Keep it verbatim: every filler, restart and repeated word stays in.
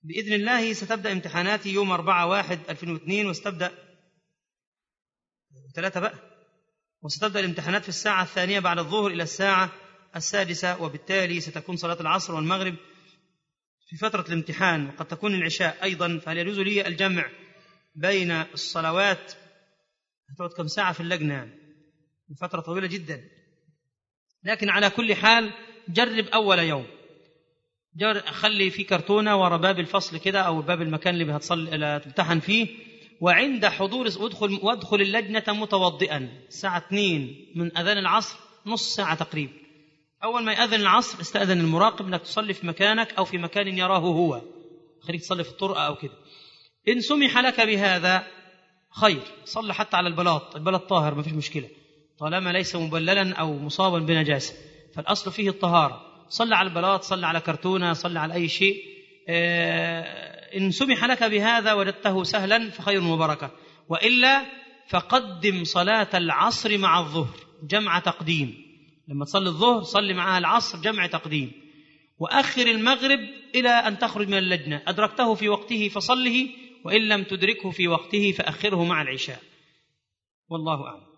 بإذن الله ستبدأ امتحاناتي يوم أربعة واحد ألفين واثنين، وستبدأ ثلاثة بقى، وستبدأ الامتحانات في الساعة الثانية بعد الظهر إلى الساعة السادسة، وبالتالي ستكون صلاة العصر والمغرب في فترة الامتحان، وقد تكون العشاء أيضا. فهل يجوز لي الجمع بين الصلوات؟ هتقعد كم ساعة في اللجنة؟ فترة طويلة جدا. لكن على كل حال جرب أول يوم، جرب خلي في كرتونة ورا باب الفصل كده أو باب المكان اللي هتصل تمتحن فيه، وعند حضور ادخل وادخل اللجنة متوضئا الساعة اثنين من أذان العصر، نص ساعة تقريبا. أول ما يأذن العصر استأذن المراقب أنك تصلي في مكانك أو في مكان يراه هو، خليك تصلي في الطرقة أو كده. إن سمح لك بهذا خير، صلي حتى على البلاط، البلاط طاهر ما فيش مشكلة طالما ليس مبللا أو مصابا بنجاسة، فالأصل فيه الطهارة. صلي على البلاط، صلي على كرتونة، صلي على أي شيء. إن سمح لك بهذا وجدته سهلا فخير وبركة، وإلا فقدم صلاة العصر مع الظهر جمع تقديم. لما تصلي الظهر صلي معها العصر جمع تقديم، وأخر المغرب إلى أن تخرج من اللجنة. أدركته في وقته فصله، وإن لم تدركه في وقته فأخره مع العشاء، والله أعلم.